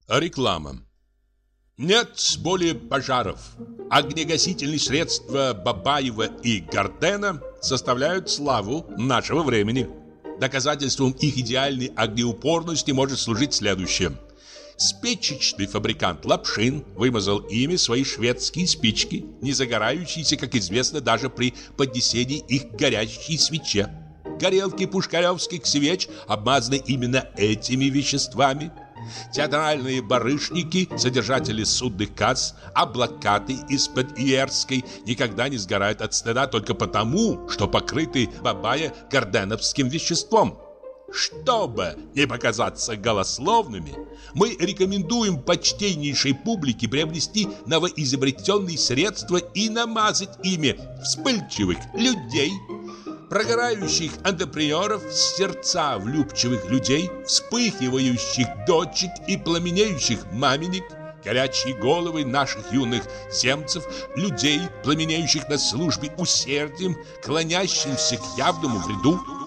Реклама. Нет более пожаров. Огнегасительные средства Бабаева и Гардена составляют славу нашего времени. Доказательством их идеальной огнеупорности может служить следующее. Спичечный фабрикант Лапшин вымазал ими свои шведские спички, не загорающиеся, как известно, даже при поднесении их к горящей свече. Горелки пушкаревских свеч обмазаны именно этими веществами. Театральные барышники, содержатели судных касс, облакаты из-под Иерской никогда не сгорают от стыда только потому, что покрыты бабая-гарденовским веществом. Чтобы не показаться голословными, мы рекомендуем почтеннейшей публике приобрести новоизобретенные средства и намазать ими вспыльчивых людей, прогорающих антрепренеров, сердца влюбчивых людей, вспыхивающих дочек и пламенеющих маменек, горячие головы наших юных земцев, людей, пламенеющих на службе усердием, клонящимся к явному вреду.